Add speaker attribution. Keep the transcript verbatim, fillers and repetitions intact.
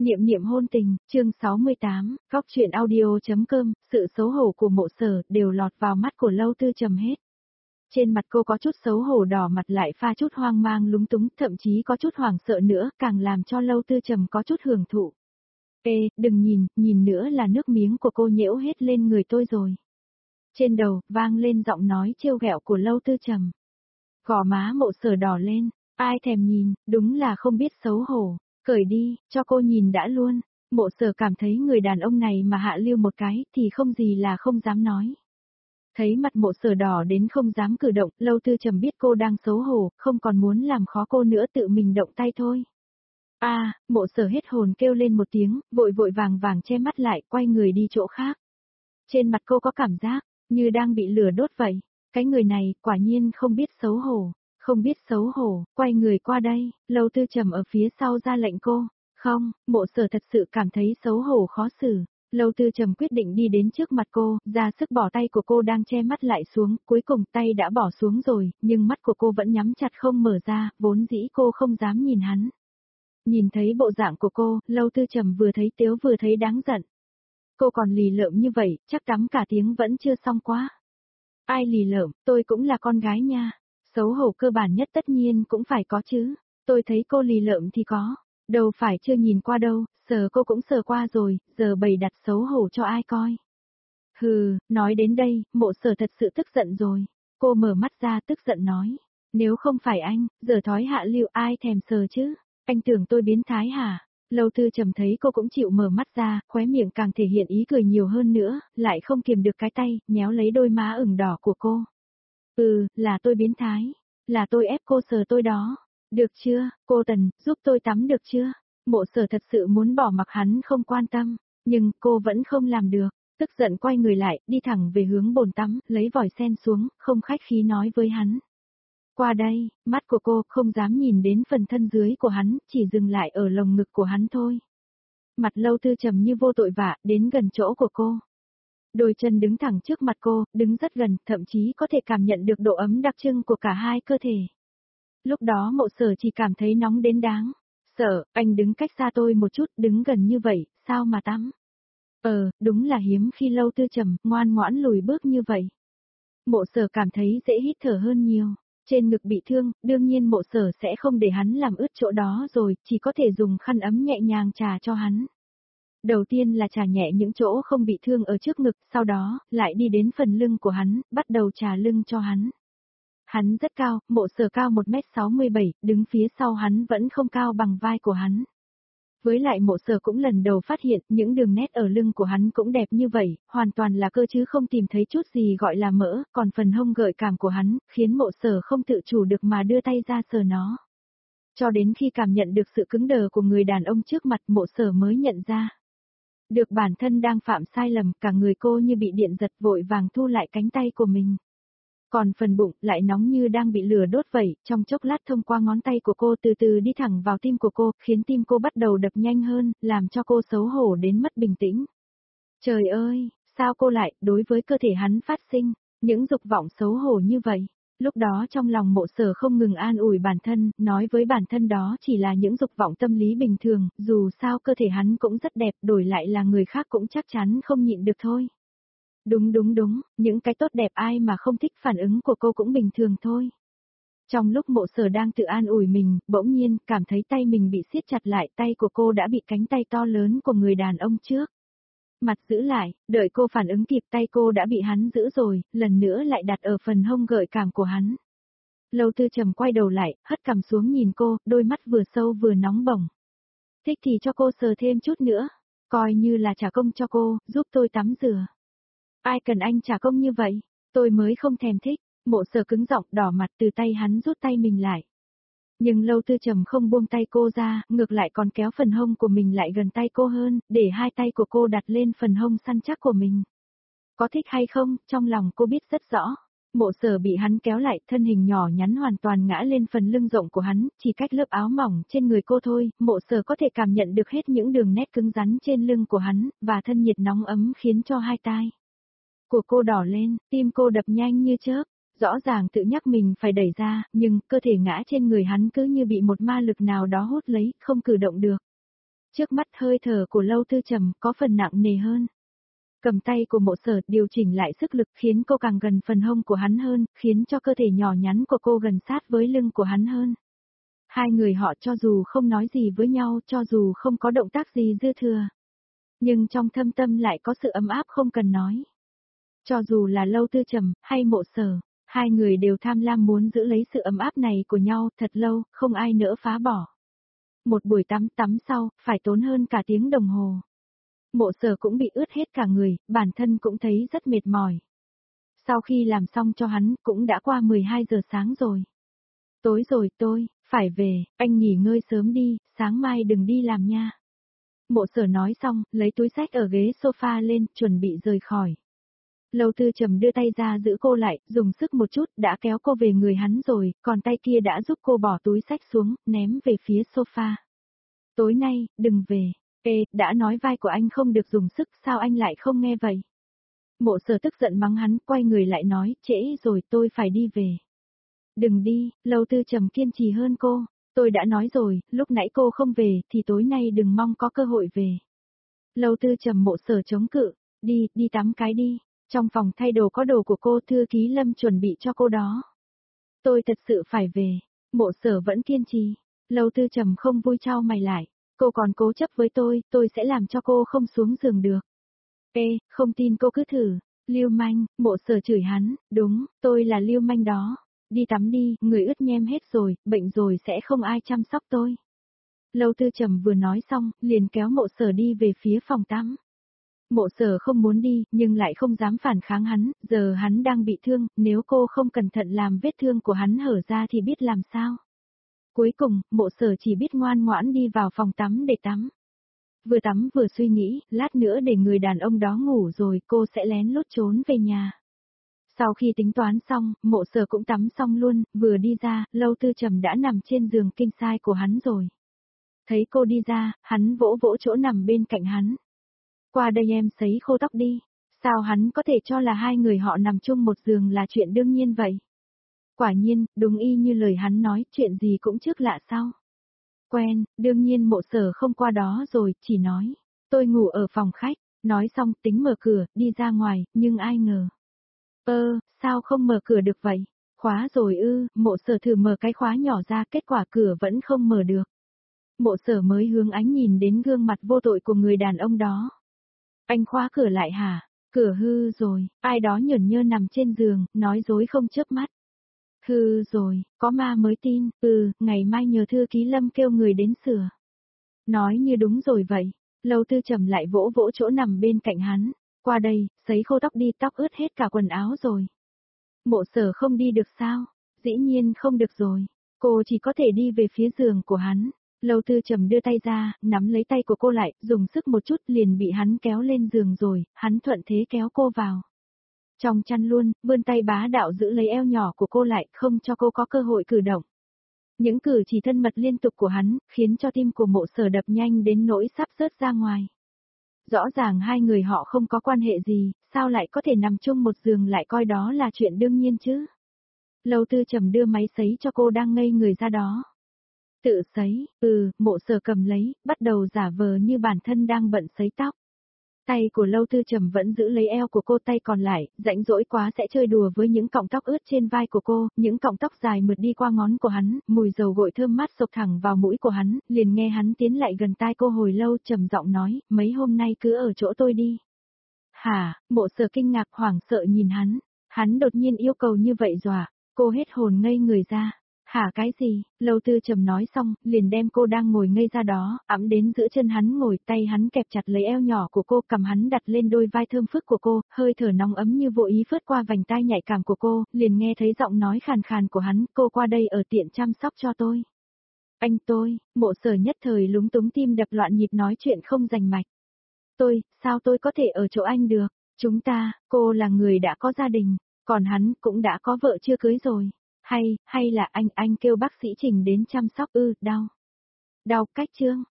Speaker 1: Niệm niệm hôn tình, chương sáu mươi tám, góc truyện audio.com, sự xấu hổ của Mộ Sở đều lọt vào mắt của Lâu Tư Trầm hết. Trên mặt cô có chút xấu hổ đỏ mặt lại pha chút hoang mang lúng túng, thậm chí có chút hoảng sợ nữa, càng làm cho Lâu Tư Trầm có chút hưởng thụ. Ê, đừng nhìn, nhìn nữa là nước miếng của cô nhễu hết lên người tôi rồi. Trên đầu, vang lên giọng nói trêu ghẹo của Lâu Tư Trầm. Gò má Mộ Sở đỏ lên, ai thèm nhìn, đúng là không biết xấu hổ. Cởi đi, cho cô nhìn đã luôn. Mộ Sở cảm thấy người đàn ông này mà hạ lưu một cái thì không gì là không dám nói. Thấy mặt Mộ Sở đỏ đến không dám cử động, Lâu Tư Trầm biết cô đang xấu hổ, không còn muốn làm khó cô nữa, tự mình động tay thôi. A, à, Mộ Sở hết hồn kêu lên một tiếng, vội vội vàng vàng che mắt lại, quay người đi chỗ khác. Trên mặt cô có cảm giác như đang bị lửa đốt vậy. Cái người này quả nhiên không biết xấu hổ. Không biết xấu hổ, quay người qua đây, Lâu Tư Trầm ở phía sau ra lệnh cô. Không, Mộ Sở thật sự cảm thấy xấu hổ khó xử. Lâu Tư Trầm quyết định đi đến trước mặt cô, ra sức bỏ tay của cô đang che mắt lại xuống, cuối cùng tay đã bỏ xuống rồi, nhưng mắt của cô vẫn nhắm chặt không mở ra, vốn dĩ cô không dám nhìn hắn. Nhìn thấy bộ dạng của cô, Lâu Tư Trầm vừa thấy tếu vừa thấy đáng giận. Cô còn lì lợm như vậy, chắc tắm cả tiếng vẫn chưa xong quá. Ai lì lợm, tôi cũng là con gái nha. Xấu hổ cơ bản nhất tất nhiên cũng phải có chứ. Tôi thấy cô lì lợm thì có. Đâu phải chưa nhìn qua đâu, sờ cô cũng sờ qua rồi, giờ bày đặt xấu hổ cho ai coi. Hừ, nói đến đây, Mộ Sở thật sự tức giận rồi. Cô mở mắt ra tức giận nói. Nếu không phải anh, giờ thói hạ lưu ai thèm sờ chứ. Anh tưởng tôi biến thái hả? Lâu Tư Trầm thấy cô cũng chịu mở mắt ra, khóe miệng càng thể hiện ý cười nhiều hơn nữa, lại không kiềm được cái tay, nhéo lấy đôi má ửng đỏ của cô. Ừ, là tôi biến thái. Là tôi ép cô sờ tôi đó. Được chưa, cô Tần, giúp tôi tắm được chưa? Mộ Sở thật sự muốn bỏ mặc hắn không quan tâm, nhưng cô vẫn không làm được. Tức giận quay người lại, đi thẳng về hướng bồn tắm, lấy vòi sen xuống, không khách khí nói với hắn. Qua đây, mắt của cô không dám nhìn đến phần thân dưới của hắn, chỉ dừng lại ở lồng ngực của hắn thôi. Mặt Lâu Tư Trầm như vô tội vạ, đến gần chỗ của cô. Đôi chân đứng thẳng trước mặt cô, đứng rất gần, thậm chí có thể cảm nhận được độ ấm đặc trưng của cả hai cơ thể. Lúc đó Mộ Sở chỉ cảm thấy nóng đến đáng. Sợ, anh đứng cách xa tôi một chút, đứng gần như vậy, sao mà tắm? Ờ, đúng là hiếm khi Lâu Tư Trầm, ngoan ngoãn lùi bước như vậy. Mộ Sở cảm thấy dễ hít thở hơn nhiều. Trên ngực bị thương, đương nhiên Mộ Sở sẽ không để hắn làm ướt chỗ đó rồi, chỉ có thể dùng khăn ấm nhẹ nhàng chà cho hắn. Đầu tiên là chà nhẹ những chỗ không bị thương ở trước ngực, sau đó, lại đi đến phần lưng của hắn, bắt đầu chà lưng cho hắn. Hắn rất cao, Mộ Sở cao một mét sáu mươi bảy, đứng phía sau hắn vẫn không cao bằng vai của hắn. Với lại Mộ Sở cũng lần đầu phát hiện những đường nét ở lưng của hắn cũng đẹp như vậy, hoàn toàn là cơ chứ không tìm thấy chút gì gọi là mỡ, còn phần hông gợi cảm của hắn, khiến Mộ Sở không tự chủ được mà đưa tay ra sờ nó. Cho đến khi cảm nhận được sự cứng đờ của người đàn ông trước mặt, Mộ Sở mới nhận ra. Được bản thân đang phạm sai lầm, cả người cô như bị điện giật, vội vàng thu lại cánh tay của mình. Còn phần bụng lại nóng như đang bị lửa đốt vậy, trong chốc lát thông qua ngón tay của cô từ từ đi thẳng vào tim của cô, khiến tim cô bắt đầu đập nhanh hơn, làm cho cô xấu hổ đến mất bình tĩnh. Trời ơi, sao cô lại, đối với cơ thể hắn phát sinh, những dục vọng xấu hổ như vậy? Lúc đó trong lòng Mộ Sở không ngừng an ủi bản thân, nói với bản thân đó chỉ là những dục vọng tâm lý bình thường, dù sao cơ thể hắn cũng rất đẹp, đổi lại là người khác cũng chắc chắn không nhịn được thôi. Đúng đúng đúng, những cái tốt đẹp ai mà không thích, phản ứng của cô cũng bình thường thôi. Trong lúc Mộ Sở đang tự an ủi mình, bỗng nhiên, cảm thấy tay mình bị siết chặt lại, tay của cô đã bị cánh tay to lớn của người đàn ông trước. Mặt giữ lại, đợi cô phản ứng kịp tay cô đã bị hắn giữ rồi, lần nữa lại đặt ở phần hông gợi cảm của hắn. Lâu Tư Trầm quay đầu lại, hất cằm xuống nhìn cô, đôi mắt vừa sâu vừa nóng bỏng. Thích thì cho cô sờ thêm chút nữa, coi như là trả công cho cô, giúp tôi tắm rửa. Ai cần anh trả công như vậy, tôi mới không thèm thích. Mộ Sở cứng giọng đỏ mặt từ tay hắn rút tay mình lại. Nhưng Lâu Tư Trầm không buông tay cô ra, ngược lại còn kéo phần hông của mình lại gần tay cô hơn, để hai tay của cô đặt lên phần hông săn chắc của mình. Có thích hay không, trong lòng cô biết rất rõ. Mộ Sở bị hắn kéo lại, thân hình nhỏ nhắn hoàn toàn ngã lên phần lưng rộng của hắn, chỉ cách lớp áo mỏng trên người cô thôi, Mộ Sở có thể cảm nhận được hết những đường nét cứng rắn trên lưng của hắn, và thân nhiệt nóng ấm khiến cho hai tai của cô đỏ lên, tim cô đập nhanh như chớp. Rõ ràng tự nhắc mình phải đẩy ra, nhưng cơ thể ngã trên người hắn cứ như bị một ma lực nào đó hút lấy, không cử động được. Trước mắt hơi thở của Lâu Tư Trầm có phần nặng nề hơn. Cầm tay của Mộ Sở điều chỉnh lại sức lực khiến cô càng gần phần hông của hắn hơn, khiến cho cơ thể nhỏ nhắn của cô gần sát với lưng của hắn hơn. Hai người họ cho dù không nói gì với nhau, cho dù không có động tác gì dư thừa. Nhưng trong thâm tâm lại có sự ấm áp không cần nói. Cho dù là Lâu Tư Trầm, hay Mộ Sở, hai người đều tham lam muốn giữ lấy sự ấm áp này của nhau thật lâu, không ai nỡ phá bỏ. Một buổi tắm tắm sau, phải tốn hơn cả tiếng đồng hồ. Mộ Sở cũng bị ướt hết cả người, bản thân cũng thấy rất mệt mỏi. Sau khi làm xong cho hắn, cũng đã qua mười hai giờ sáng rồi. Tối rồi tôi, phải về, anh nghỉ ngơi sớm đi, sáng mai đừng đi làm nha. Mộ Sở nói xong, lấy túi xách ở ghế sofa lên, chuẩn bị rời khỏi. Lâu Tư Trầm đưa tay ra giữ cô lại, dùng sức một chút, đã kéo cô về người hắn rồi, còn tay kia đã giúp cô bỏ túi xách xuống, ném về phía sofa. Tối nay, đừng về. Ê, đã nói vai của anh không được dùng sức, sao anh lại không nghe vậy? Mộ Sở tức giận mắng hắn, quay người lại nói, trễ rồi, tôi phải đi về. Đừng đi, Lâu Tư Trầm kiên trì hơn cô. Tôi đã nói rồi, lúc nãy cô không về, thì tối nay đừng mong có cơ hội về. Lâu Tư Trầm. Mộ Sở chống cự, đi, đi tắm cái đi. Trong phòng thay đồ có đồ của cô, thư ký Lâm chuẩn bị cho cô đó. Tôi thật sự phải về. Mộ Sở vẫn kiên trì. Lâu Tư Trầm không vui chau mày lại. Cô còn cố chấp với tôi, tôi sẽ làm cho cô không xuống giường được. Ê, không tin cô cứ thử. Lưu manh. Mộ Sở chửi hắn, đúng, tôi là lưu manh đó. Đi tắm đi, người ướt nhem hết rồi, bệnh rồi sẽ không ai chăm sóc tôi. Lâu Tư Trầm vừa nói xong, liền kéo Mộ Sở đi về phía phòng tắm. Mộ Sở không muốn đi, nhưng lại không dám phản kháng hắn, giờ hắn đang bị thương, nếu cô không cẩn thận làm vết thương của hắn hở ra thì biết làm sao. Cuối cùng, Mộ Sở chỉ biết ngoan ngoãn đi vào phòng tắm để tắm. Vừa tắm vừa suy nghĩ, lát nữa để người đàn ông đó ngủ rồi cô sẽ lén lút trốn về nhà. Sau khi tính toán xong, Mộ Sở cũng tắm xong luôn, vừa đi ra, Lâu Tư Trầm đã nằm trên giường king size của hắn rồi. Thấy cô đi ra, hắn vỗ vỗ chỗ nằm bên cạnh hắn. Qua đây em sấy khô tóc đi. Sao hắn có thể cho là hai người họ nằm chung một giường là chuyện đương nhiên vậy? Quả nhiên, đúng y như lời hắn nói, chuyện gì cũng trước lạ sau. Quen, đương nhiên Mộ Sở không qua đó rồi, chỉ nói. Tôi ngủ ở phòng khách, nói xong tính mở cửa, đi ra ngoài, nhưng ai ngờ. Ơ, sao không mở cửa được vậy? Khóa rồi ư, Mộ Sở thử mở cái khóa nhỏ ra, kết quả cửa vẫn không mở được. Mộ Sở mới hướng ánh nhìn đến gương mặt vô tội của người đàn ông đó. Anh khóa cửa lại hả? Cửa hư rồi, ai đó nhởn nhơ nằm trên giường, nói dối không chớp mắt. Hư rồi, có ma mới tin, ừ, ngày mai nhờ thư ký Lâm kêu người đến sửa. Nói như đúng rồi vậy, Lâu Tư Trầm lại vỗ vỗ chỗ nằm bên cạnh hắn. Qua đây, sấy khô tóc đi, tóc ướt hết cả quần áo rồi. Mộ Sở không đi được sao? Dĩ nhiên không được rồi. Cô chỉ có thể đi về phía giường của hắn. Lâu Tư Trầm đưa tay ra, nắm lấy tay của cô lại, dùng sức một chút liền bị hắn kéo lên giường rồi, hắn thuận thế kéo cô vào. Trong chăn luôn, vươn tay bá đạo giữ lấy eo nhỏ của cô lại, không cho cô có cơ hội cử động. Những cử chỉ thân mật liên tục của hắn, khiến cho tim của Mộ Sở đập nhanh đến nỗi sắp rớt ra ngoài. Rõ ràng hai người họ không có quan hệ gì, sao lại có thể nằm chung một giường lại coi đó là chuyện đương nhiên chứ? Lâu Tư Trầm đưa máy sấy cho cô đang ngây người ra đó. Tự sấy, ừ, Mộ Sở cầm lấy, bắt đầu giả vờ như bản thân đang bận sấy tóc. Tay của Lâu Tư Trầm vẫn giữ lấy eo của cô, tay còn lại, rãnh rỗi quá sẽ chơi đùa với những cọng tóc ướt trên vai của cô, những cọng tóc dài mượt đi qua ngón của hắn, mùi dầu gội thơm mát xộc thẳng vào mũi của hắn, liền nghe hắn tiến lại gần tai cô hồi lâu trầm giọng nói, mấy hôm nay cứ ở chỗ tôi đi. Hả, Mộ Sở kinh ngạc hoảng sợ nhìn hắn, hắn đột nhiên yêu cầu như vậy dọa, cô hết hồn ngây người ra. Hả cái gì? Lâu Tư Trầm nói xong, liền đem cô đang ngồi ngây ra đó, ẵm đến giữa chân hắn ngồi, tay hắn kẹp chặt lấy eo nhỏ của cô, cầm hắn đặt lên đôi vai thơm phức của cô, hơi thở nóng ấm như vô ý phớt qua vành tai nhạy cảm của cô, liền nghe thấy giọng nói khàn khàn của hắn, cô qua đây ở tiện chăm sóc cho tôi. Anh tôi, Mộ Sở nhất thời lúng túng tim đập loạn nhịp nói chuyện không rành mạch. Tôi, sao tôi có thể ở chỗ anh được? Chúng ta, cô là người đã có gia đình, còn hắn cũng đã có vợ chưa cưới rồi. Hay, hay là anh, anh kêu bác sĩ Trình đến chăm sóc ư, đau. Đau cách chương,